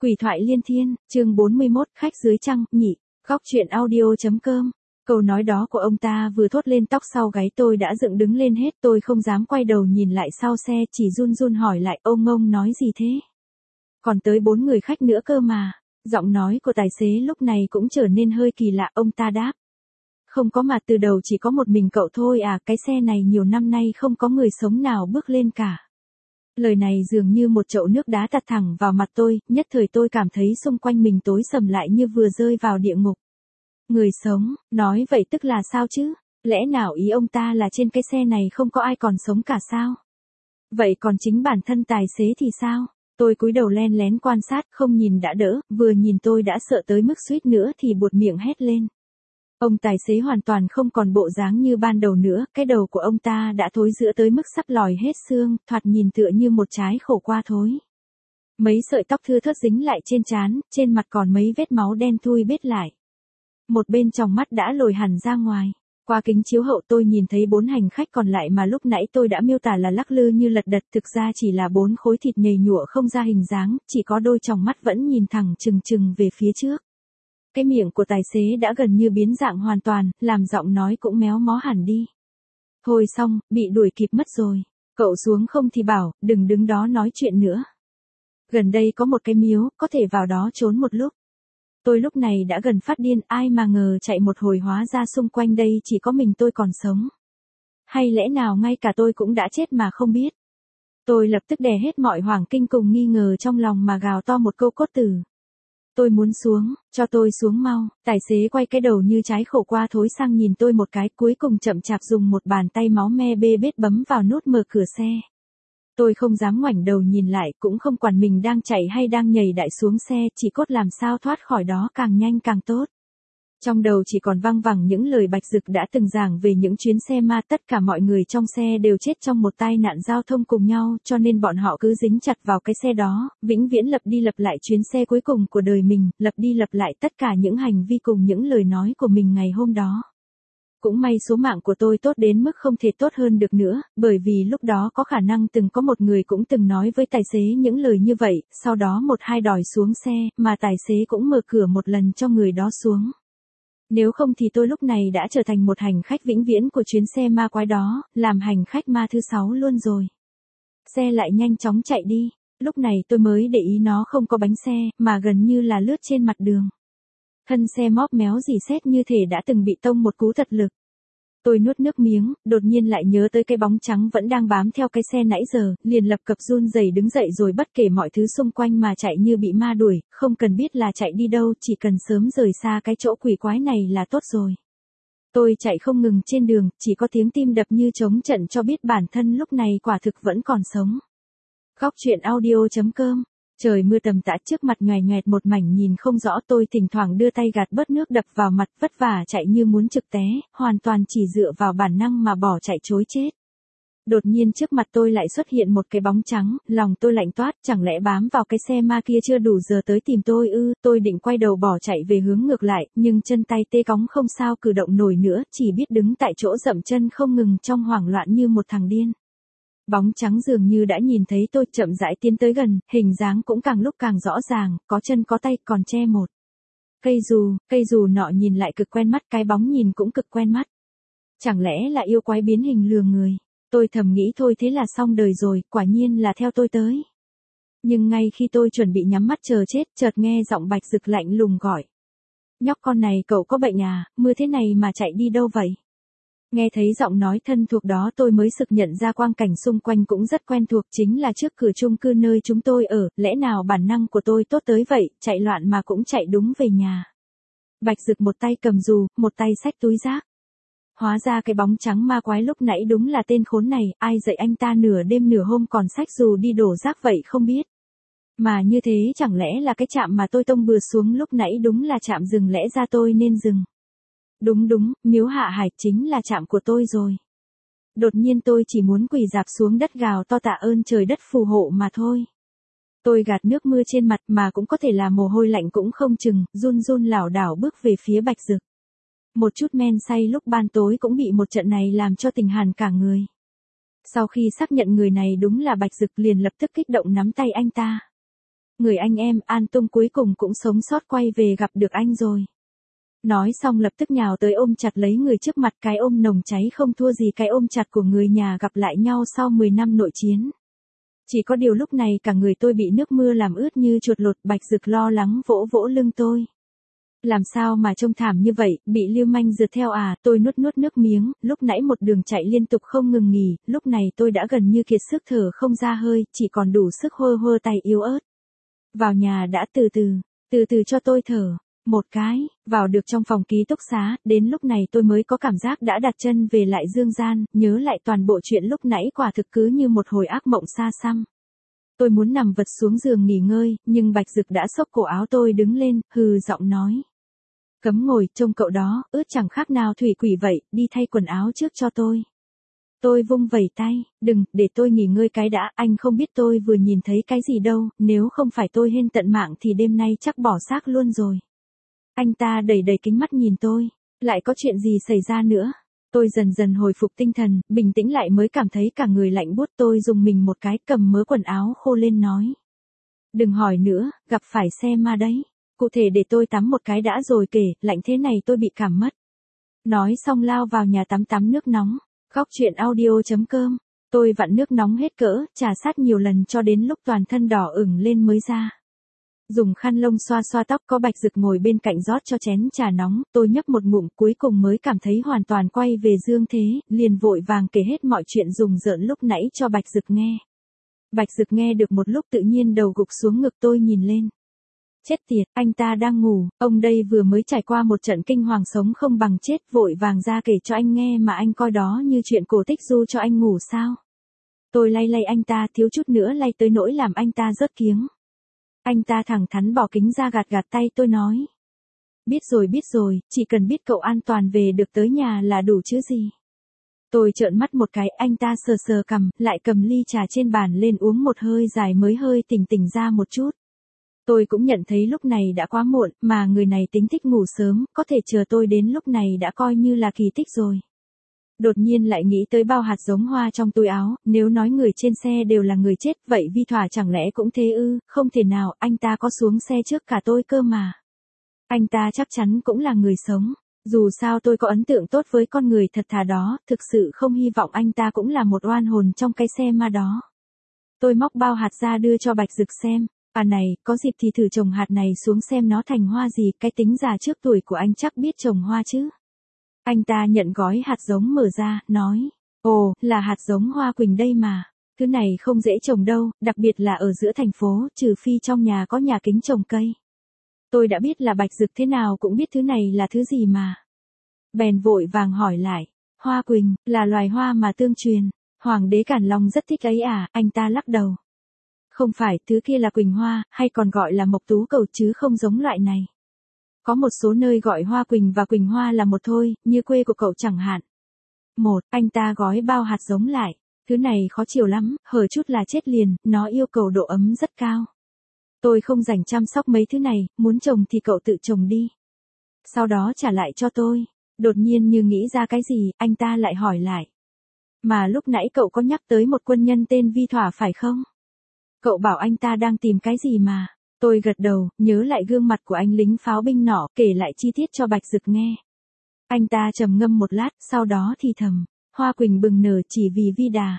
Quỷ thoại liên thiên, chương 41, khách dưới trăng, nhị, góc truyện audio.com. Câu nói đó của ông ta vừa thốt lên tóc sau gáy tôi đã dựng đứng lên hết, tôi không dám quay đầu nhìn lại sau xe, chỉ run run hỏi lại ông ông nói gì thế? Còn tới 4 người khách nữa cơ mà. Giọng nói của tài xế lúc này cũng trở nên hơi kỳ lạ, ông ta đáp. Không có mà, từ đầu chỉ có một mình cậu thôi à, cái xe này nhiều năm nay không có người sống nào bước lên cả. Lời này dường như một chậu nước đá tạt thẳng vào mặt tôi, nhất thời tôi cảm thấy xung quanh mình tối sầm lại như vừa rơi vào địa ngục. Người sống, nói vậy tức là sao chứ? Lẽ nào ý ông ta là trên cái xe này không có ai còn sống cả sao? Vậy còn chính bản thân tài xế thì sao? Tôi cúi đầu len lén quan sát, không nhìn đã đỡ, vừa nhìn tôi đã sợ tới mức suýt nữa thì buột miệng hét lên. Ông tài xế hoàn toàn không còn bộ dáng như ban đầu nữa, cái đầu của ông ta đã thối rữa tới mức sắp lòi hết xương, thoạt nhìn tựa như một trái khổ qua thối. Mấy sợi tóc thưa thớt dính lại trên trán, trên mặt còn mấy vết máu đen thui bết lại. Một bên tròng mắt đã lồi hẳn ra ngoài. Qua kính chiếu hậu tôi nhìn thấy 4 hành khách còn lại mà lúc nãy tôi đã miêu tả là lắc lư như lật đật, thực ra chỉ là 4 khối thịt nhầy nhụa không ra hình dáng, chỉ có đôi tròng mắt vẫn nhìn thẳng trừng trừng về phía trước. Cái miệng của tài xế đã gần như biến dạng hoàn toàn, làm giọng nói cũng méo mó hẳn đi. Thôi xong, bị đuổi kịp mất rồi. Cậu xuống không thì bảo, đừng đứng đó nói chuyện nữa. Gần đây có một cái miếu, có thể vào đó trốn một lúc. Tôi lúc này đã gần phát điên, ai mà ngờ chạy một hồi hóa ra xung quanh đây chỉ có mình tôi còn sống. Hay lẽ nào ngay cả tôi cũng đã chết mà không biết. Tôi lập tức đè hết mọi hoảng kinh cùng nghi ngờ trong lòng mà gào to một câu cốt tử. Tôi muốn xuống, cho tôi xuống mau. Tài xế quay cái đầu như trái khổ qua thối sang nhìn tôi một cái, cuối cùng chậm chạp dùng một bàn tay máu me bê bết bấm vào nút mở cửa xe. Tôi không dám ngoảnh đầu nhìn lại, cũng không quản mình đang chạy hay đang nhảy đại xuống xe, chỉ cốt làm sao thoát khỏi đó càng nhanh càng tốt. Trong đầu chỉ còn văng vẳng những lời Bạch Dực đã từng giảng về những chuyến xe ma, tất cả mọi người trong xe đều chết trong một tai nạn giao thông cùng nhau, cho nên bọn họ cứ dính chặt vào cái xe đó, vĩnh viễn lặp đi lặp lại chuyến xe cuối cùng của đời mình, lặp đi lặp lại tất cả những hành vi cùng những lời nói của mình ngày hôm đó. Cũng may số mạng của tôi tốt đến mức không thể tốt hơn được nữa, bởi vì lúc đó có khả năng từng có một người cũng từng nói với tài xế những lời như vậy, sau đó một hai đòi xuống xe, mà tài xế cũng mở cửa một lần cho người đó xuống. Nếu không thì tôi lúc này đã trở thành một hành khách vĩnh viễn của chuyến xe ma quái đó, làm hành khách ma thứ 6 luôn rồi. Xe lại nhanh chóng chạy đi, lúc này tôi mới để ý nó không có bánh xe, mà gần như là lướt trên mặt đường. Thân xe móp méo rỉ sét như thể đã từng bị tông một cú thật lực. Tôi nuốt nước miếng, đột nhiên lại nhớ tới cái bóng trắng vẫn đang bám theo cái xe nãy giờ, liền lập cập run rẩy đứng dậy rồi bất kể mọi thứ xung quanh mà chạy như bị ma đuổi, không cần biết là chạy đi đâu, chỉ cần sớm rời xa cái chỗ quỷ quái này là tốt rồi. Tôi chạy không ngừng trên đường, chỉ có tiếng tim đập như trống trận cho biết bản thân lúc này quả thực vẫn còn sống. Góc truyện audio.com. Trời mưa tầm tã trước mặt nhoài nhoẹt một mảnh nhìn không rõ, tôi thỉnh thoảng đưa tay gạt bớt nước đập vào mặt, vất vả chạy như muốn trực té, hoàn toàn chỉ dựa vào bản năng mà bỏ chạy trối chết. Đột nhiên trước mặt tôi lại xuất hiện một cái bóng trắng, lòng tôi lạnh toát, chẳng lẽ bám vào cái xe ma kia chưa đủ giờ tới tìm tôi ư? Tôi định quay đầu bỏ chạy về hướng ngược lại, nhưng chân tay tê cóng không sao cử động nổi nữa, chỉ biết đứng tại chỗ dậm chân không ngừng trong hoảng loạn như một thằng điên. Bóng trắng dường như đã nhìn thấy tôi, chậm rãi tiến tới gần, hình dáng cũng càng lúc càng rõ ràng, có chân có tay, còn che một cây dù nọ nhìn lại cực quen mắt, cái bóng nhìn cũng cực quen mắt. Chẳng lẽ là yêu quái biến hình lừa người? Tôi thầm nghĩ thôi thế là xong đời rồi, quả nhiên là theo tôi tới. Nhưng ngay khi tôi chuẩn bị nhắm mắt chờ chết, chợt nghe giọng Bạch Dực lạnh lùng gọi. Nhóc con này cậu có bệnh à, mưa thế này mà chạy đi đâu vậy? Nghe thấy giọng nói thân thuộc đó tôi mới sực nhận ra quang cảnh xung quanh cũng rất quen thuộc, chính là trước cửa chung cư nơi chúng tôi ở, lẽ nào bản năng của tôi tốt tới vậy, chạy loạn mà cũng chạy đúng về nhà. Bạch Dực một tay cầm dù, một tay xách túi rác. Hóa ra cái bóng trắng ma quái lúc nãy đúng là tên khốn này, ai dạy anh ta nửa đêm nửa hôm còn xách dù đi đổ rác vậy không biết. Mà như thế chẳng lẽ là cái trạm mà tôi tông bừa xuống lúc nãy đúng là trạm dừng, lẽ ra tôi nên dừng. Đúng, miếu Hạ Hải chính là trạm của tôi rồi. Đột nhiên tôi chỉ muốn quỳ rạp xuống đất gào to tạ ơn trời đất phù hộ mà thôi. Tôi gạt nước mưa trên mặt mà cũng có thể là mồ hôi lạnh cũng không chừng, run run lảo đảo bước về phía Bạch Dực. Một chút men say lúc ban tối cũng bị một trận này làm cho tình hàn cả người. Sau khi xác nhận người này đúng là Bạch Dực liền lập tức kích động nắm tay anh ta. người anh em An Tung cuối cùng cũng sống sót quay về gặp được anh rồi. Nói xong lập tức nhào tới ôm chặt lấy người trước mặt, cái ôm nồng cháy không thua gì cái ôm chặt của người nhà gặp lại nhau sau 10 năm nội chiến. Chỉ có điều lúc này cả người tôi bị nước mưa làm ướt như chuột lột, Bạch Dực lo lắng vỗ vỗ lưng tôi. Làm sao mà trông thảm như vậy, bị lưu manh rượt theo à, tôi nuốt nuốt nước miếng, lúc nãy một đường chạy liên tục không ngừng nghỉ, lúc này tôi đã gần như kiệt sức thở không ra hơi, chỉ còn đủ sức hơ hơ tay yếu ớt. Vào nhà đã từ từ cho tôi thở. Một cái, vào được trong phòng ký túc xá, đến lúc này tôi mới có cảm giác đã đặt chân về lại dương gian, nhớ lại toàn bộ chuyện lúc nãy quả thực cứ như một hồi ác mộng xa xăm. Tôi muốn nằm vật xuống giường nghỉ ngơi, nhưng Bạch Dực đã xốc cổ áo tôi đứng lên, hừ giọng nói. Cấm ngồi, trông cậu đó, ướt chẳng khác nào thủy quỷ vậy, đi thay quần áo trước cho tôi. Tôi vung vẩy tay, đừng, để tôi nghỉ ngơi cái đã, anh không biết tôi vừa nhìn thấy cái gì đâu, nếu không phải tôi hên tận mạng thì đêm nay chắc bỏ xác luôn rồi. Anh ta đẩy đẩy kính mắt nhìn tôi, lại có chuyện gì xảy ra nữa? Tôi dần dần hồi phục tinh thần, bình tĩnh lại mới cảm thấy cả người lạnh buốt, tôi dùng mình một cái cầm mớ quần áo khô lên nói. Đừng hỏi nữa, gặp phải xe ma đấy. Cụ thể để tôi tắm một cái đã rồi kể, lạnh thế này tôi bị cảm mất. Nói xong lao vào nhà tắm nước nóng, Góc Chuyện Audio.com. Tôi vặn nước nóng hết cỡ, trà sát nhiều lần cho đến lúc toàn thân đỏ ửng lên mới ra. Dùng khăn lông xoa xoa tóc, có Bạch Dực ngồi bên cạnh rót cho chén trà nóng, tôi nhấp một ngụm cuối cùng mới cảm thấy hoàn toàn quay về dương thế, liền vội vàng kể hết mọi chuyện rùng rợn lúc nãy cho Bạch Dực nghe. Bạch Dực nghe được một lúc tự nhiên đầu gục xuống ngực tôi nhìn lên. Chết tiệt, anh ta đang ngủ, ông đây vừa mới trải qua một trận kinh hoàng sống không bằng chết, vội vàng ra kể cho anh nghe mà anh coi đó như chuyện cổ tích du cho anh ngủ sao. Tôi lay lay anh ta, thiếu chút nữa lay tới nỗi làm anh ta rớt kiếng. Anh ta thẳng thắn bỏ kính ra gạt gạt tay tôi nói. Biết rồi, chỉ cần biết cậu an toàn về được tới nhà là đủ chứ gì. Tôi trợn mắt một cái, anh ta sờ sờ cằm, lại cầm ly trà trên bàn lên uống một hơi dài mới hơi tỉnh ra một chút. Tôi cũng nhận thấy lúc này đã quá muộn, mà người này tính thích ngủ sớm, có thể chờ tôi đến lúc này đã coi như là kỳ tích rồi. Đột nhiên lại nghĩ tới bao hạt giống hoa trong túi áo, nếu nói người trên xe đều là người chết, vậy Vi Thỏa chẳng lẽ cũng thế ư? Không thể nào, anh ta có xuống xe trước cả tôi cơ mà. Anh ta chắc chắn cũng là người sống. Dù sao tôi có ấn tượng tốt với con người thật thà đó, thực sự không hy vọng anh ta cũng là một oan hồn trong cái xe ma đó. Tôi móc bao hạt ra đưa cho Bạch Dực xem. À này, có dịp thì thử trồng hạt này xuống xem nó thành hoa gì, cái tính già trước tuổi của anh chắc biết trồng hoa chứ. Anh ta nhận gói hạt giống mở ra, nói. Ồ, là hạt giống hoa quỳnh đây mà. Thứ này không dễ trồng đâu, đặc biệt là ở giữa thành phố, trừ phi trong nhà có nhà kính trồng cây. Tôi đã biết là Bạch Dực thế nào cũng biết thứ này là thứ gì mà. Bèn vội vàng hỏi lại. Hoa quỳnh, là loài hoa mà tương truyền. Hoàng đế Càn Long rất thích ấy à, anh ta lắc đầu. Không phải, thứ kia là quỳnh hoa, hay còn gọi là mộc tú cầu chứ không giống loại này. Có một số nơi gọi hoa quỳnh và quỳnh hoa là một thôi, như quê của cậu chẳng hạn. Anh ta gói bao hạt giống lại. Thứ này khó chịu lắm, hở chút là chết liền, nó yêu cầu độ ấm rất cao. Tôi không rảnh chăm sóc mấy thứ này, muốn trồng thì cậu tự trồng đi. Sau đó trả lại cho tôi. Đột nhiên như nghĩ ra cái gì, anh ta lại hỏi lại. Mà lúc nãy cậu có nhắc tới một quân nhân tên Vi Thỏa phải không? Cậu bảo anh ta đang tìm cái gì mà? Tôi gật đầu, nhớ lại gương mặt của anh lính pháo binh nọ, kể lại chi tiết cho Bạch Dực nghe. Anh ta trầm ngâm một lát, sau đó thì thầm. Hoa quỳnh bừng nở chỉ vì Vi Đà.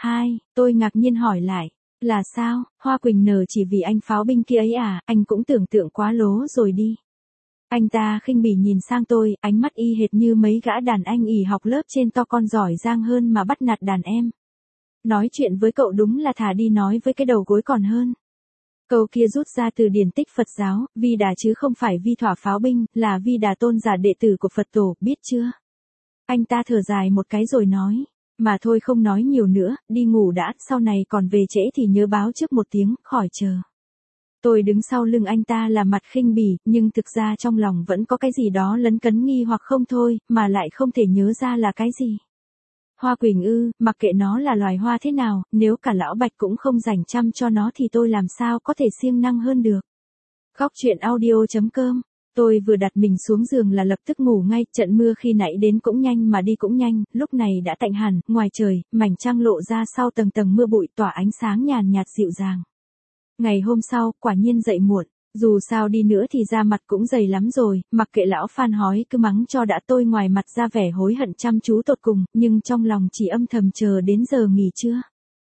Tôi ngạc nhiên hỏi lại. Là sao, hoa quỳnh nở chỉ vì anh pháo binh kia ấy à, anh cũng tưởng tượng quá lố rồi đi. Anh ta khinh bỉ nhìn sang tôi, ánh mắt y hệt như mấy gã đàn anh ỉ học lớp trên to con giỏi giang hơn mà bắt nạt đàn em. Nói chuyện với cậu đúng là thà đi nói với cái đầu gối còn hơn. Câu kia rút ra từ điển tích Phật giáo, Vi Đà chứ không phải Vi Thỏa pháo binh, là Vi Đà tôn giả đệ tử của Phật tổ, biết chưa? Anh ta thở dài một cái rồi nói, mà thôi không nói nhiều nữa, đi ngủ đã, sau này còn về trễ thì nhớ báo trước một tiếng, khỏi chờ. Tôi đứng sau lưng anh ta là mặt khinh bỉ, nhưng thực ra trong lòng vẫn có cái gì đó lấn cấn nghi hoặc không thôi, mà lại không thể nhớ ra là cái gì. Hoa quỳnh ư, mặc kệ nó là loài hoa thế nào, nếu cả lão Bạch cũng không dành chăm cho nó thì tôi làm sao có thể siêng năng hơn được. Góc Chuyện Audio.com. Tôi vừa đặt mình xuống giường là lập tức ngủ ngay, trận mưa khi nãy đến cũng nhanh mà đi cũng nhanh, lúc này đã tạnh hẳn, ngoài trời, mảnh trăng lộ ra sau tầng tầng mưa bụi tỏa ánh sáng nhàn nhạt dịu dàng. Ngày hôm sau, quả nhiên dậy muộn. Dù sao đi nữa thì da mặt cũng dày lắm rồi, mặc kệ lão Phan hói cứ mắng cho đã, tôi ngoài mặt ra vẻ hối hận chăm chú tột cùng, nhưng trong lòng chỉ âm thầm chờ đến giờ nghỉ trưa.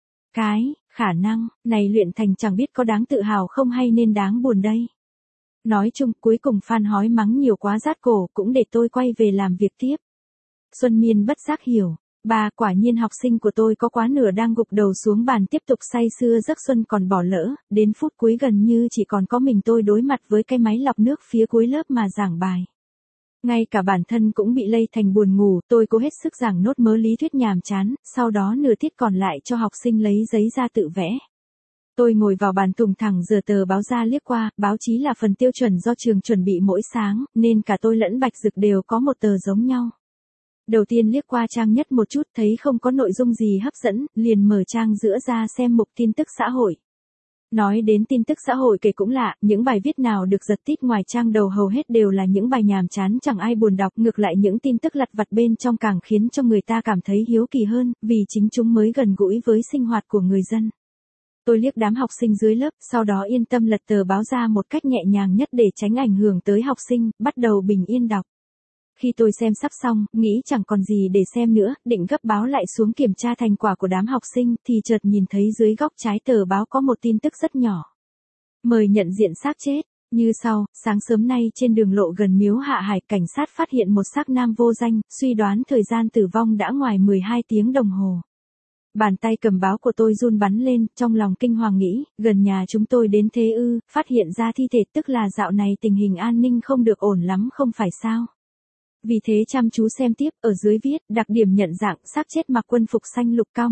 Khả năng, này luyện thành chẳng biết có đáng tự hào không hay nên đáng buồn đây. Nói chung, cuối cùng Phan hói mắng nhiều quá rát cổ, cũng để tôi quay về làm việc tiếp. Xuân Miên bất giác hiểu. Bà, quả nhiên học sinh của tôi có quá nửa đang gục đầu xuống bàn tiếp tục say sưa giấc xuân còn bỏ lỡ, đến phút cuối gần như chỉ còn có mình tôi đối mặt với cái máy lọc nước phía cuối lớp mà giảng bài. Ngay cả bản thân cũng bị lây thành buồn ngủ, tôi cố hết sức giảng nốt mớ lý thuyết nhàm chán, sau đó nửa tiết còn lại cho học sinh lấy giấy ra tự vẽ. Tôi ngồi vào bàn tùng thẳng giờ tờ báo ra liếc qua, báo chí là phần tiêu chuẩn do trường chuẩn bị mỗi sáng, nên cả tôi lẫn Bạch Dực đều có một tờ giống nhau. Đầu tiên liếc qua trang nhất một chút thấy không có nội dung gì hấp dẫn, liền mở trang giữa ra xem mục tin tức xã hội. Nói đến tin tức xã hội kể cũng lạ, những bài viết nào được giật tít ngoài trang đầu hầu hết đều là những bài nhàm chán chẳng ai buồn đọc, ngược lại những tin tức lặt vặt bên trong càng khiến cho người ta cảm thấy hiếu kỳ hơn, vì chính chúng mới gần gũi với sinh hoạt của người dân. Tôi liếc đám học sinh dưới lớp, sau đó yên tâm lật tờ báo ra một cách nhẹ nhàng nhất để tránh ảnh hưởng tới học sinh, bắt đầu bình yên đọc. Khi tôi xem sắp xong, nghĩ chẳng còn gì để xem nữa, định gấp báo lại xuống kiểm tra thành quả của đám học sinh, thì chợt nhìn thấy dưới góc trái tờ báo có một tin tức rất nhỏ. Mời nhận diện xác chết. Như sau, sáng sớm nay trên đường lộ gần Miếu Hạ Hải, cảnh sát phát hiện một xác nam vô danh, suy đoán thời gian tử vong đã ngoài 12 tiếng đồng hồ. Bàn tay cầm báo của tôi run bắn lên, trong lòng kinh hoàng nghĩ, gần nhà chúng tôi đến thế ư, phát hiện ra thi thể tức là dạo này tình hình an ninh không được ổn lắm không phải sao. Vì thế chăm chú xem tiếp, ở dưới viết, đặc điểm nhận dạng, xác chết mặc quân phục xanh lục cao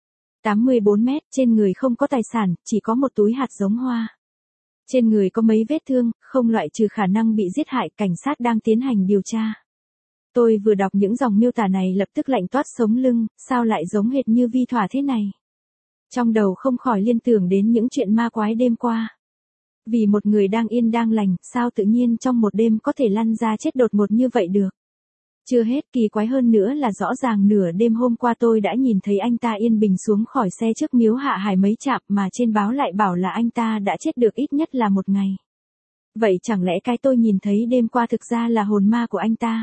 1,84 mét, trên người không có tài sản, chỉ có một túi hạt giống hoa. Trên người có mấy vết thương, không loại trừ khả năng bị giết hại, cảnh sát đang tiến hành điều tra. Tôi vừa đọc những dòng miêu tả này lập tức lạnh toát sống lưng, sao lại giống hệt như Vi Thỏa thế này. Trong đầu không khỏi liên tưởng đến những chuyện ma quái đêm qua. Vì một người đang yên đang lành, sao tự nhiên trong một đêm có thể lăn ra chết đột ngột như vậy được. Chưa hết, kỳ quái hơn nữa là rõ ràng nửa đêm hôm qua tôi đã nhìn thấy anh ta yên bình xuống khỏi xe trước Miếu Hạ Hải mấy trạm mà trên báo lại bảo là anh ta đã chết được ít nhất là một ngày. Vậy chẳng lẽ cái tôi nhìn thấy đêm qua thực ra là hồn ma của anh ta?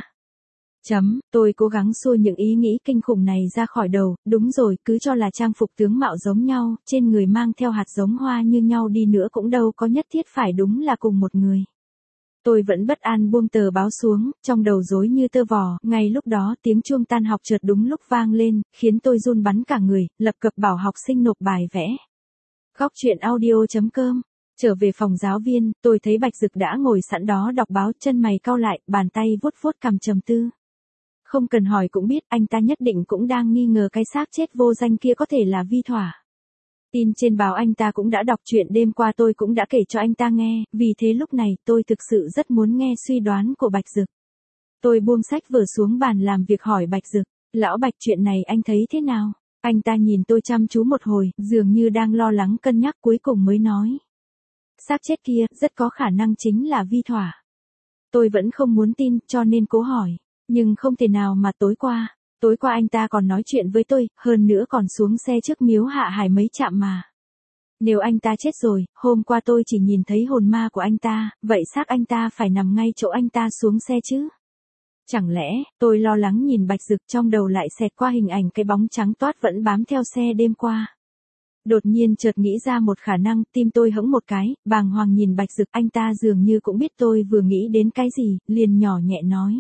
Tôi cố gắng xua những ý nghĩ kinh khủng này ra khỏi đầu, đúng rồi, cứ cho là trang phục tướng mạo giống nhau, trên người mang theo hạt giống hoa như nhau đi nữa cũng đâu có nhất thiết phải đúng là cùng một người. Tôi vẫn bất an buông tờ báo xuống, trong đầu rối như tơ vò, ngay lúc đó tiếng chuông tan học chợt đúng lúc vang lên, khiến tôi run bắn cả người, lập cập bảo học sinh nộp bài vẽ. Góc truyện audio.com. Trở về phòng giáo viên, tôi thấy Bạch Dực đã ngồi sẵn đó đọc báo, chân mày cau lại, bàn tay vuốt vuốt cằm trầm tư. Không cần hỏi cũng biết, anh ta nhất định cũng đang nghi ngờ cái xác chết vô danh kia có thể là Vi Thỏa. Tin trên báo anh ta cũng đã đọc chuyện đêm qua tôi cũng đã kể cho anh ta nghe, vì thế lúc này tôi thực sự rất muốn nghe suy đoán của Bạch Dực. Tôi buông sách vở xuống bàn làm việc hỏi Bạch Dực, lão Bạch chuyện này anh thấy thế nào? Anh ta nhìn tôi chăm chú một hồi, dường như đang lo lắng cân nhắc cuối cùng mới nói. Xác chết kia, rất có khả năng chính là Vi Thỏa. Tôi vẫn không muốn tin, cho nên cố hỏi. Nhưng không thể nào mà tối qua anh ta còn nói chuyện với tôi, hơn nữa còn xuống xe trước Miếu Hạ Hải mấy trạm mà. Nếu anh ta chết rồi, hôm qua tôi chỉ nhìn thấy hồn ma của anh ta, vậy xác anh ta phải nằm ngay chỗ anh ta xuống xe chứ? Chẳng lẽ, tôi lo lắng nhìn Bạch Dực trong đầu lại xẹt qua hình ảnh cái bóng trắng toát vẫn bám theo xe đêm qua. Đột nhiên chợt nghĩ ra một khả năng, tim tôi hững một cái, bàng hoàng nhìn Bạch Dực, anh ta dường như cũng biết tôi vừa nghĩ đến cái gì, liền nhỏ nhẹ nói.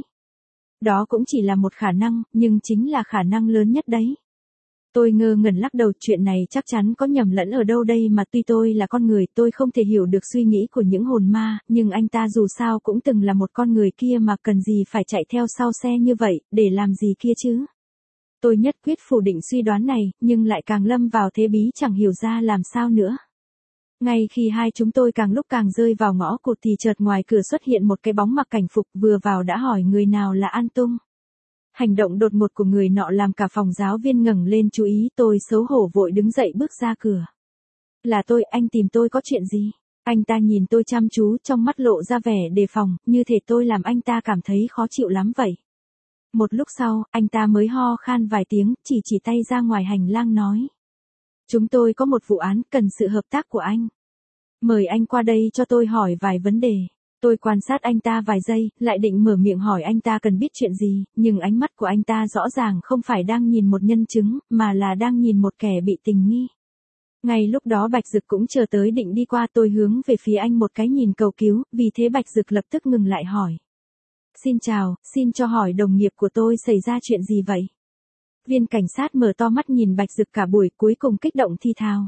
Đó cũng chỉ là một khả năng, nhưng chính là khả năng lớn nhất đấy. Tôi ngơ ngẩn lắc đầu, chuyện này chắc chắn có nhầm lẫn ở đâu đây mà tuy tôi là con người tôi không thể hiểu được suy nghĩ của những hồn ma, nhưng anh ta dù sao cũng từng là một con người kia mà cần gì phải chạy theo sau xe như vậy, để làm gì kia chứ. Tôi nhất quyết phủ định suy đoán này, nhưng lại càng lâm vào thế bí chẳng hiểu ra làm sao nữa. Ngay khi hai chúng tôi càng lúc càng rơi vào ngõ cụt thì chợt ngoài cửa xuất hiện một cái bóng mặc cảnh phục, vừa vào đã hỏi người nào là An Tung. Hành động đột ngột của người nọ làm cả phòng giáo viên ngẩng lên chú ý, tôi xấu hổ vội đứng dậy bước ra cửa. Là tôi, anh tìm tôi có chuyện gì? Anh ta nhìn tôi chăm chú, trong mắt lộ ra vẻ đề phòng, như thể tôi làm anh ta cảm thấy khó chịu lắm vậy. Một lúc sau, anh ta mới ho khan vài tiếng, chỉ tay ra ngoài hành lang nói. Chúng tôi có một vụ án, cần sự hợp tác của anh. Mời anh qua đây cho tôi hỏi vài vấn đề. Tôi quan sát anh ta vài giây, lại định mở miệng hỏi anh ta cần biết chuyện gì, nhưng ánh mắt của anh ta rõ ràng không phải đang nhìn một nhân chứng, mà là đang nhìn một kẻ bị tình nghi. Ngay lúc đó Bạch Dực cũng chờ tới định đi qua, tôi hướng về phía anh một cái nhìn cầu cứu, vì thế Bạch Dực lập tức ngừng lại hỏi. Xin chào, xin cho hỏi đồng nghiệp của tôi xảy ra chuyện gì vậy? Viên cảnh sát mở to mắt nhìn Bạch Dực cả buổi, cuối cùng kích động thi thào.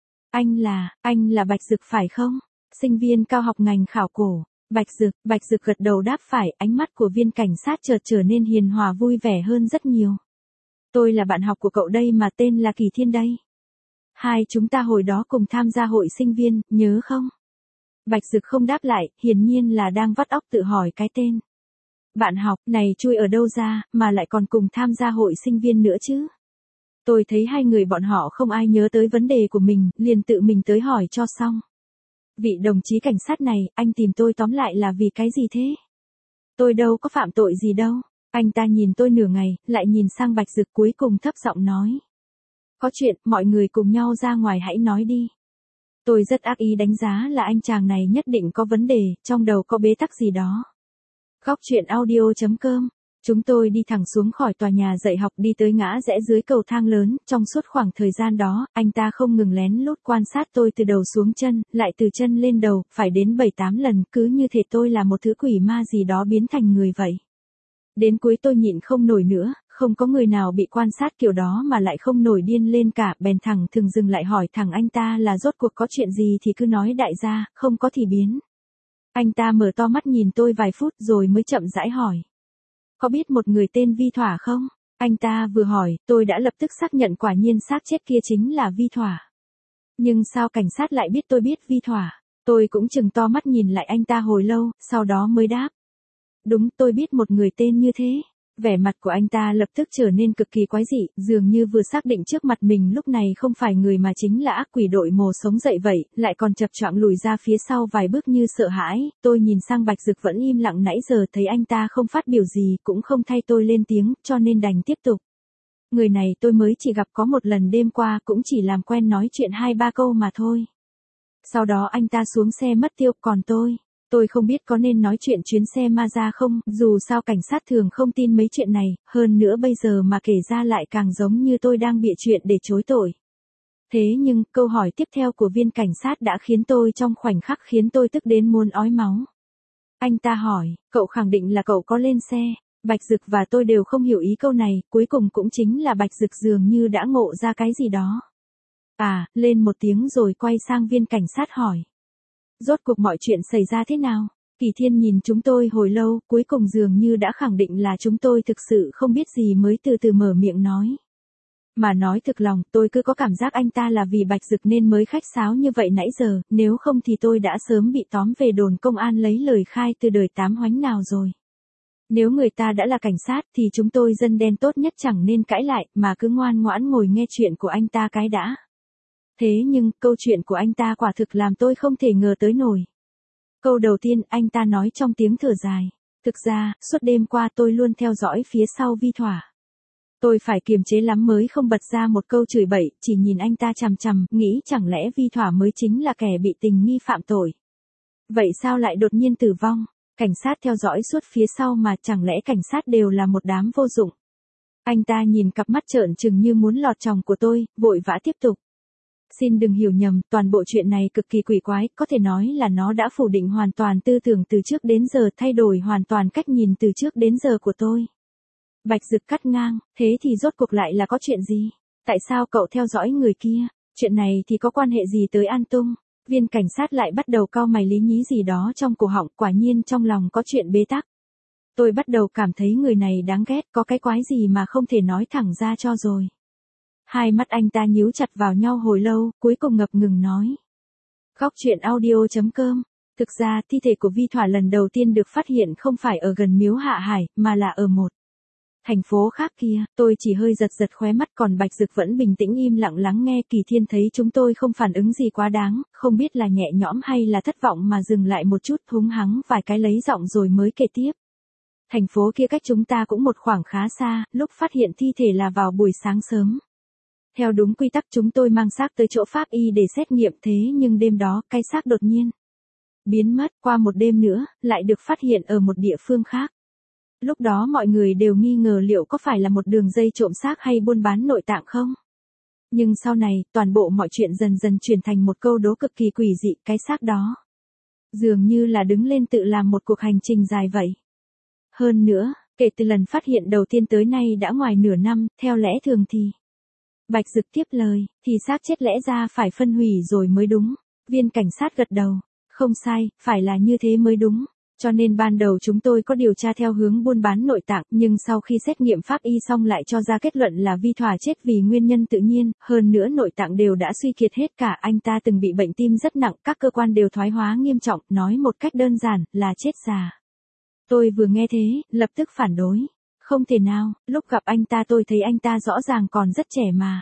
Anh là Bạch Dực phải không? Sinh viên cao học ngành khảo cổ. Bạch Dực gật đầu đáp phải, ánh mắt của viên cảnh sát chợt trở nên hiền hòa vui vẻ hơn rất nhiều. Tôi là bạn học của cậu đây mà, tên là Kỳ Thiên đây. Hai chúng ta hồi đó cùng tham gia hội sinh viên, nhớ không? Bạch Dực không đáp lại, hiển nhiên là đang vắt óc tự hỏi cái tên. Bạn học này chui ở đâu ra, mà lại còn cùng tham gia hội sinh viên nữa chứ? Tôi thấy hai người bọn họ không ai nhớ tới vấn đề của mình, liền tự mình tới hỏi cho xong. Vị đồng chí cảnh sát này, anh tìm tôi tóm lại là vì cái gì thế? Tôi đâu có phạm tội gì đâu. Anh ta nhìn tôi nửa ngày, lại nhìn sang Bạch Dực, cuối cùng thấp giọng nói. Có chuyện, mọi người cùng nhau ra ngoài hãy nói đi. Tôi rất ác ý đánh giá là anh chàng này nhất định có vấn đề, trong đầu có bế tắc gì đó. Góc truyện audio.com. Chúng tôi đi thẳng xuống khỏi tòa nhà dạy học, đi tới ngã rẽ dưới cầu thang lớn. Trong suốt khoảng thời gian đó, anh ta không ngừng lén lút quan sát tôi từ đầu xuống chân, lại từ chân lên đầu, phải đến 7-8 lần, cứ như thể tôi là một thứ quỷ ma gì đó biến thành người vậy. Đến cuối tôi nhịn không nổi nữa, không có người nào bị quan sát kiểu đó mà lại không nổi điên lên cả, bèn thẳng thừng dừng lại hỏi thẳng anh ta là rốt cuộc có chuyện gì thì cứ nói đại gia, không có thì biến. Anh ta mở to mắt nhìn tôi vài phút rồi mới chậm rãi hỏi. Có biết một người tên Vi Thỏa không? Anh ta vừa hỏi, tôi đã lập tức xác nhận quả nhiên xác chết kia chính là Vi Thỏa. Nhưng sao cảnh sát lại biết tôi biết Vi Thỏa? Tôi cũng chừng to mắt nhìn lại anh ta hồi lâu, sau đó mới đáp. Đúng, tôi biết một người tên như thế. Vẻ mặt của anh ta lập tức trở nên cực kỳ quái dị, dường như vừa xác định trước mặt mình lúc này không phải người mà chính là ác quỷ đội mồ sống dậy vậy, lại còn chập choạng lùi ra phía sau vài bước như sợ hãi. Tôi nhìn sang Bạch Dực vẫn im lặng nãy giờ, thấy anh ta không phát biểu gì, cũng không thay tôi lên tiếng, cho nên đành tiếp tục. Người này tôi mới chỉ gặp có một lần đêm qua, cũng chỉ làm quen nói chuyện 2-3 câu mà thôi. Sau đó anh ta xuống xe mất tiêu, còn tôi không biết có nên nói chuyện chuyến xe ma ra không, dù sao cảnh sát thường không tin mấy chuyện này, hơn nữa bây giờ mà kể ra lại càng giống như tôi đang bịa chuyện để chối tội. Thế nhưng, câu hỏi tiếp theo của viên cảnh sát đã khiến tôi trong khoảnh khắc khiến tôi tức đến muốn ói máu. Anh ta hỏi, cậu khẳng định là cậu có lên xe? Bạch Dực và tôi đều không hiểu ý câu này, cuối cùng cũng chính là Bạch Dực dường như đã ngộ ra cái gì đó. Lên một tiếng rồi quay sang viên cảnh sát hỏi. Rốt cuộc mọi chuyện xảy ra thế nào? Kỳ Thiên nhìn chúng tôi hồi lâu, cuối cùng dường như đã khẳng định là chúng tôi thực sự không biết gì mới từ từ mở miệng nói. Mà nói thực lòng, tôi cứ có cảm giác anh ta là vì Bạch Dực nên mới khách sáo như vậy nãy giờ, nếu không thì tôi đã sớm bị tóm về đồn công an lấy lời khai từ đời tám hoánh nào rồi. Nếu người ta đã là cảnh sát thì chúng tôi dân đen tốt nhất chẳng nên cãi lại, mà cứ ngoan ngoãn ngồi nghe chuyện của anh ta cái đã. Thế nhưng, câu chuyện của anh ta quả thực làm tôi không thể ngờ tới nổi. Câu đầu tiên, anh ta nói trong tiếng thở dài. Thực ra, suốt đêm qua tôi luôn theo dõi phía sau Vi Thỏa. Tôi phải kiềm chế lắm mới không bật ra một câu chửi bậy, chỉ nhìn anh ta chằm chằm, nghĩ chẳng lẽ Vi Thỏa mới chính là kẻ bị tình nghi phạm tội. Vậy sao lại đột nhiên tử vong? Cảnh sát theo dõi suốt phía sau mà, chẳng lẽ cảnh sát đều là một đám vô dụng? Anh ta nhìn cặp mắt trợn trừng như muốn lọt tròng của tôi, vội vã tiếp tục. Xin đừng hiểu nhầm, toàn bộ chuyện này cực kỳ quỷ quái, có thể nói là nó đã phủ định hoàn toàn tư tưởng từ trước đến giờ, thay đổi hoàn toàn cách nhìn từ trước đến giờ của tôi. Bạch Dực cắt ngang, thế thì rốt cuộc lại là có chuyện gì? Tại sao cậu theo dõi người kia? Chuyện này thì có quan hệ gì tới An Tung? Viên cảnh sát lại bắt đầu cau mày lý nhí gì đó trong cổ họng, quả nhiên trong lòng có chuyện bế tắc. Tôi bắt đầu cảm thấy người này đáng ghét, có cái quái gì mà không thể nói thẳng ra cho rồi. Hai mắt anh ta nhíu chặt vào nhau hồi lâu, cuối cùng ngập ngừng nói. Góc truyện audio.com. Thực ra, thi thể của Vi Thỏa lần đầu tiên được phát hiện không phải ở gần miếu Hạ Hải, mà là ở một thành phố khác kia. Tôi chỉ hơi giật giật khóe mắt, còn Bạch Dực vẫn bình tĩnh im lặng lắng nghe. Kỳ Thiên thấy chúng tôi không phản ứng gì quá đáng, không biết là nhẹ nhõm hay là thất vọng mà dừng lại một chút, húng hắng vài cái lấy giọng rồi mới kể tiếp. Thành phố kia cách chúng ta cũng một khoảng khá xa, lúc phát hiện thi thể là vào buổi sáng sớm. Theo đúng quy tắc chúng tôi mang xác tới chỗ pháp y để xét nghiệm, thế nhưng đêm đó, cái xác đột nhiên biến mất. Qua một đêm nữa, lại được phát hiện ở một địa phương khác. Lúc đó mọi người đều nghi ngờ liệu có phải là một đường dây trộm xác hay buôn bán nội tạng không? Nhưng sau này, toàn bộ mọi chuyện dần dần chuyển thành một câu đố cực kỳ quỷ dị, cái xác đó dường như là đứng lên tự làm một cuộc hành trình dài vậy. Hơn nữa, kể từ lần phát hiện đầu tiên tới nay đã ngoài nửa năm, theo lẽ thường thì Bạch Dực tiếp lời, thì xác chết lẽ ra phải phân hủy rồi mới đúng. Viên cảnh sát gật đầu, không sai, phải là như thế mới đúng. Cho nên ban đầu chúng tôi có điều tra theo hướng buôn bán nội tạng, nhưng sau khi xét nghiệm pháp y xong lại cho ra kết luận là Vi Thỏa chết vì nguyên nhân tự nhiên, hơn nữa nội tạng đều đã suy kiệt hết cả, anh ta từng bị bệnh tim rất nặng, các cơ quan đều thoái hóa nghiêm trọng, nói một cách đơn giản là chết già. Tôi vừa nghe thế, lập tức phản đối. Không thể nào, lúc gặp anh ta tôi thấy anh ta rõ ràng còn rất trẻ mà.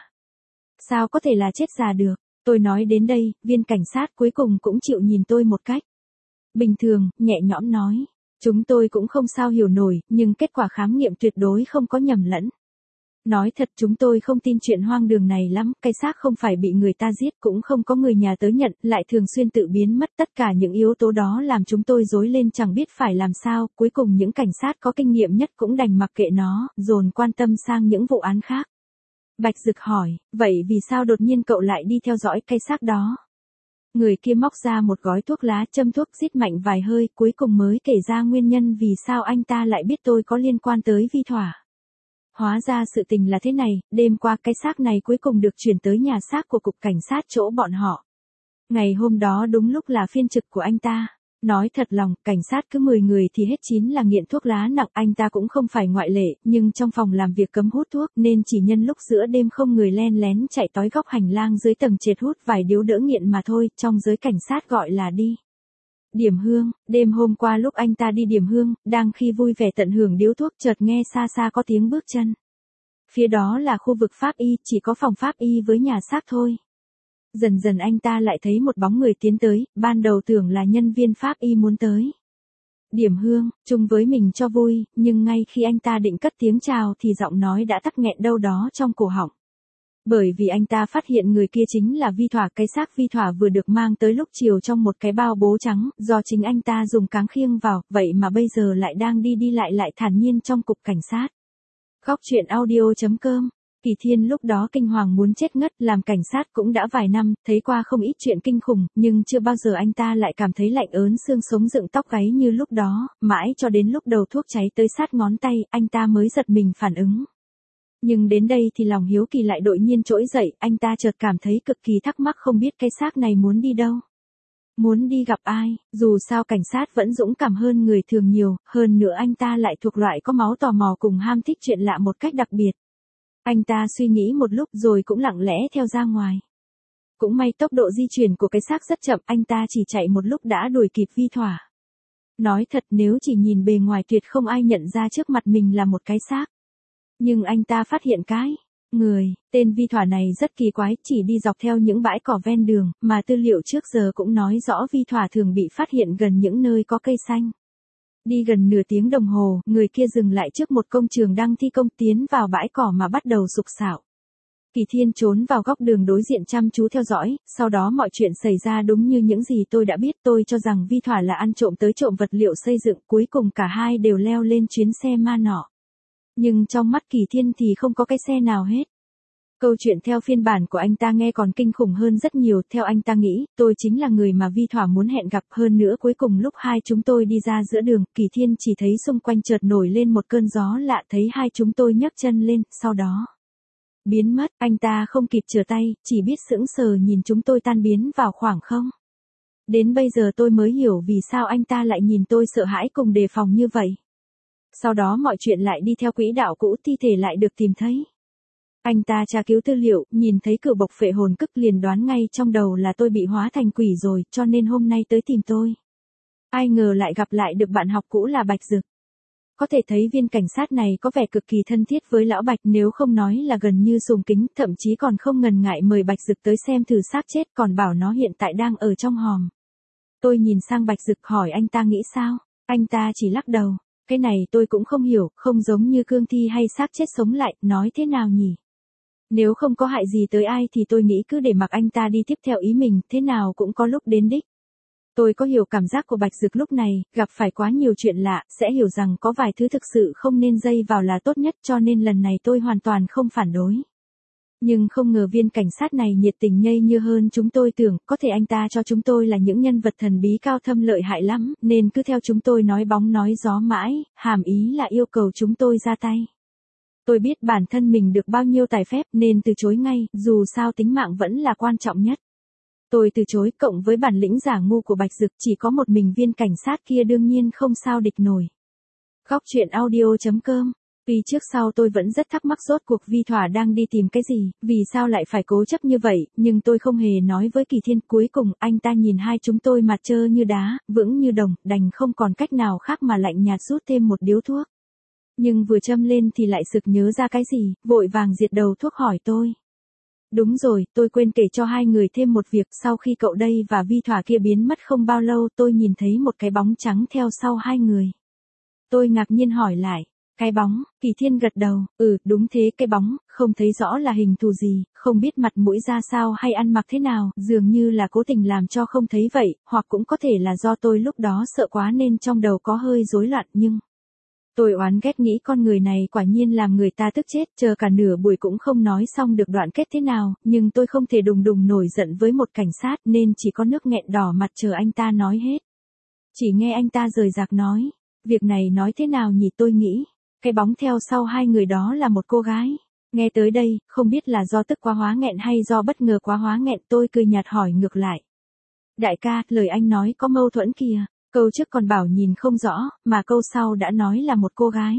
Sao có thể là chết già được? Tôi nói đến đây, viên cảnh sát cuối cùng cũng chịu nhìn tôi một cách bình thường, nhẹ nhõm nói. Chúng tôi cũng không sao hiểu nổi, nhưng kết quả khám nghiệm tuyệt đối không có nhầm lẫn. Nói thật chúng tôi không tin chuyện hoang đường này lắm, cái xác không phải bị người ta giết, cũng không có người nhà tới nhận, lại thường xuyên tự biến mất, tất cả những yếu tố đó làm chúng tôi rối lên chẳng biết phải làm sao, cuối cùng những cảnh sát có kinh nghiệm nhất cũng đành mặc kệ nó, dồn quan tâm sang những vụ án khác. Bạch Dực hỏi, vậy vì sao đột nhiên cậu lại đi theo dõi cái xác đó? Người kia móc ra một gói thuốc lá, châm thuốc rít mạnh vài hơi, cuối cùng mới kể ra nguyên nhân vì sao anh ta lại biết tôi có liên quan tới Vi Thỏa. Hóa ra sự tình là thế này, đêm qua cái xác này cuối cùng được chuyển tới nhà xác của cục cảnh sát chỗ bọn họ. Ngày hôm đó đúng lúc là phiên trực của anh ta. Nói thật lòng, cảnh sát cứ 10 người thì hết 9 là nghiện thuốc lá nặng, anh ta cũng không phải ngoại lệ, nhưng trong phòng làm việc cấm hút thuốc nên chỉ nhân lúc giữa đêm không người len lén chạy tói góc hành lang dưới tầng trệt hút vài điếu đỡ nghiện mà thôi, trong giới cảnh sát gọi là đi điểm hương. Đêm hôm qua lúc anh ta đi điểm hương, đang khi vui vẻ tận hưởng điếu thuốc chợt nghe xa xa có tiếng bước chân. Phía đó là khu vực pháp y, chỉ có phòng pháp y với nhà xác thôi. Dần dần anh ta lại thấy một bóng người tiến tới, ban đầu tưởng là nhân viên pháp y muốn tới điểm hương, chung với mình cho vui, nhưng ngay khi anh ta định cất tiếng chào thì giọng nói đã tắc nghẹn đâu đó trong cổ họng. Bởi vì anh ta phát hiện người kia chính là Vi Thỏa, cái xác Vi Thỏa vừa được mang tới lúc chiều trong một cái bao bố trắng, do chính anh ta dùng cáng khiêng vào, vậy mà bây giờ lại đang đi lại thản nhiên trong cục cảnh sát. Góc truyện audio.com. Kỳ Thiên lúc đó kinh hoàng muốn chết ngất, làm cảnh sát cũng đã vài năm, thấy qua không ít chuyện kinh khủng, nhưng chưa bao giờ anh ta lại cảm thấy lạnh ớn xương sống dựng tóc gáy như lúc đó, mãi cho đến lúc đầu thuốc cháy tới sát ngón tay, anh ta mới giật mình phản ứng. Nhưng đến đây thì lòng hiếu kỳ lại đột nhiên trỗi dậy, anh ta chợt cảm thấy cực kỳ thắc mắc không biết cái xác này muốn đi đâu. Muốn đi gặp ai, dù sao cảnh sát vẫn dũng cảm hơn người thường nhiều, hơn nữa anh ta lại thuộc loại có máu tò mò cùng ham thích chuyện lạ một cách đặc biệt. Anh ta suy nghĩ một lúc rồi cũng lặng lẽ theo ra ngoài. Cũng may tốc độ di chuyển của cái xác rất chậm, anh ta chỉ chạy một lúc đã đuổi kịp Vi Thỏa. Nói thật nếu chỉ nhìn bề ngoài tuyệt không ai nhận ra trước mặt mình là một cái xác. Nhưng anh ta phát hiện cái người, tên Vi Thỏa này rất kỳ quái, chỉ đi dọc theo những bãi cỏ ven đường, mà tư liệu trước giờ cũng nói rõ Vi Thỏa thường bị phát hiện gần những nơi có cây xanh. Đi gần nửa tiếng đồng hồ, người kia dừng lại trước một công trường đang thi công, tiến vào bãi cỏ mà bắt đầu sục sạo. Kỳ Thiên trốn vào góc đường đối diện chăm chú theo dõi, sau đó mọi chuyện xảy ra đúng như những gì tôi đã biết. Tôi cho rằng Vi Thỏa là ăn trộm tới trộm vật liệu xây dựng, cuối cùng cả hai đều leo lên chuyến xe ma nọ. Nhưng trong mắt Kỳ Thiên thì không có cái xe nào hết. Câu chuyện theo phiên bản của anh ta nghe còn kinh khủng hơn rất nhiều, theo anh ta nghĩ, tôi chính là người mà Vi Thỏa muốn hẹn gặp, hơn nữa cuối cùng lúc hai chúng tôi đi ra giữa đường, Kỳ Thiên chỉ thấy xung quanh chợt nổi lên một cơn gió lạ, thấy hai chúng tôi nhấc chân lên, sau đó biến mất, anh ta không kịp trở tay, chỉ biết sững sờ nhìn chúng tôi tan biến vào khoảng không. Đến bây giờ tôi mới hiểu vì sao anh ta lại nhìn tôi sợ hãi cùng đề phòng như vậy. Sau đó mọi chuyện lại đi theo quỹ đạo cũ, thi thể lại được tìm thấy. Anh ta tra cứu tư liệu, nhìn thấy cửu bộc phệ hồn cức liền đoán ngay trong đầu là tôi bị hóa thành quỷ rồi, cho nên hôm nay tới tìm tôi. Ai ngờ lại gặp lại được bạn học cũ là Bạch Dực. Có thể thấy viên cảnh sát này có vẻ cực kỳ thân thiết với lão Bạch, nếu không nói là gần như sùng kính, thậm chí còn không ngần ngại mời Bạch Dực tới xem thử xác chết, còn bảo nó hiện tại đang ở trong hòm. Tôi nhìn sang Bạch Dực hỏi anh ta nghĩ sao, anh ta chỉ lắc đầu. Cái này tôi cũng không hiểu, không giống như cương thi hay xác chết sống lại, nói thế nào nhỉ? Nếu không có hại gì tới ai thì tôi nghĩ cứ để mặc anh ta đi tiếp theo ý mình, thế nào cũng có lúc đến đích. Tôi có hiểu cảm giác của Bạch Dực lúc này, gặp phải quá nhiều chuyện lạ, sẽ hiểu rằng có vài thứ thực sự không nên dây vào là tốt nhất, cho nên lần này tôi hoàn toàn không phản đối. Nhưng không ngờ viên cảnh sát này nhiệt tình nhây như hơn chúng tôi tưởng, có thể anh ta cho chúng tôi là những nhân vật thần bí cao thâm lợi hại lắm, nên cứ theo chúng tôi nói bóng nói gió mãi, hàm ý là yêu cầu chúng tôi ra tay. Tôi biết bản thân mình được bao nhiêu tài phép nên từ chối ngay, dù sao tính mạng vẫn là quan trọng nhất. Tôi từ chối, cộng với bản lĩnh giả ngu của Bạch Dực, chỉ có một mình viên cảnh sát kia đương nhiên không sao địch nổi. Góc truyện audio.com. Vì trước sau tôi vẫn rất thắc mắc rốt cuộc Vi Thỏa đang đi tìm cái gì, vì sao lại phải cố chấp như vậy, nhưng tôi không hề nói với Kỳ Thiên. Cuối cùng anh ta nhìn hai chúng tôi mặt trơ như đá, vững như đồng, đành không còn cách nào khác mà lạnh nhạt rút thêm một điếu thuốc. Nhưng vừa châm lên thì lại sực nhớ ra cái gì, vội vàng diệt đầu thuốc hỏi tôi. Đúng rồi, tôi quên kể cho hai người thêm một việc, sau khi cậu đây và Vi Thỏa kia biến mất không bao lâu tôi nhìn thấy một cái bóng trắng theo sau hai người. Tôi ngạc nhiên hỏi lại, cái bóng, Kỳ Thiên gật đầu, đúng thế, cái bóng, không thấy rõ là hình thù gì, không biết mặt mũi ra sao hay ăn mặc thế nào, dường như là cố tình làm cho không thấy vậy, hoặc cũng có thể là do tôi lúc đó sợ quá nên trong đầu có hơi rối loạn nhưng... Tôi oán ghét nghĩ con người này quả nhiên làm người ta tức chết, chờ cả nửa buổi cũng không nói xong được đoạn kết thế nào, nhưng tôi không thể đùng đùng nổi giận với một cảnh sát nên chỉ có nước nghẹn đỏ mặt chờ anh ta nói hết. Chỉ nghe anh ta rời rạc nói, việc này nói thế nào nhỉ, tôi nghĩ, cái bóng theo sau hai người đó là một cô gái. Nghe tới đây, không biết là do tức quá hóa nghẹn hay do bất ngờ quá hóa nghẹn, tôi cười nhạt hỏi ngược lại. Đại ca, lời anh nói có mâu thuẫn kìa. Câu trước còn bảo nhìn không rõ, mà câu sau đã nói là một cô gái.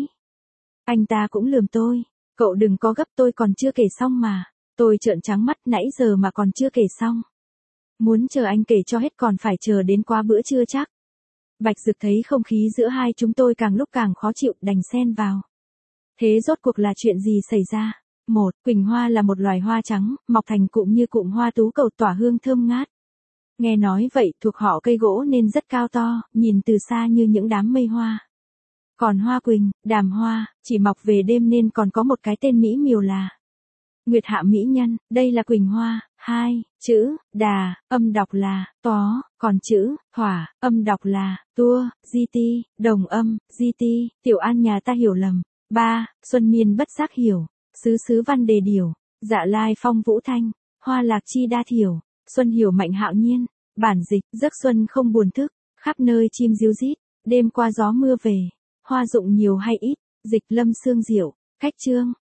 Anh ta cũng lườm tôi. Cậu đừng có gấp, tôi còn chưa kể xong mà. Tôi trợn trắng mắt, nãy giờ mà còn chưa kể xong. Muốn chờ anh kể cho hết còn phải chờ đến qua bữa trưa chắc. Bạch Dực thấy không khí giữa hai chúng tôi càng lúc càng khó chịu, đành xen vào. Thế rốt cuộc là chuyện gì xảy ra? 1. Quỳnh hoa là một loài hoa trắng, mọc thành cụm như cụm hoa tú cầu, tỏa hương thơm ngát. Nghe nói vậy, thuộc họ cây gỗ nên rất cao to, nhìn từ xa như những đám mây hoa. Còn hoa quỳnh, đàm hoa, chỉ mọc về đêm nên còn có một cái tên mỹ miều là Nguyệt Hạ Mỹ Nhân. Đây là quỳnh hoa. 2. Chữ đà, âm đọc là tó, còn chữ thỏa, âm đọc là tua, di ti, đồng âm, di ti, Tiểu An nhà ta hiểu lầm. 3. Xuân miên bất giác hiểu, xứ xứ văn đề điểu, dạ lai phong vũ thanh, hoa lạc chi đa thiểu, xuân hiểu mạnh hạo nhiên. Bản dịch, giấc xuân không buồn thức, khắp nơi chim ríu rít, đêm qua gió mưa về, hoa rụng nhiều hay ít, dịch Lâm Sương Diệu. Cách chương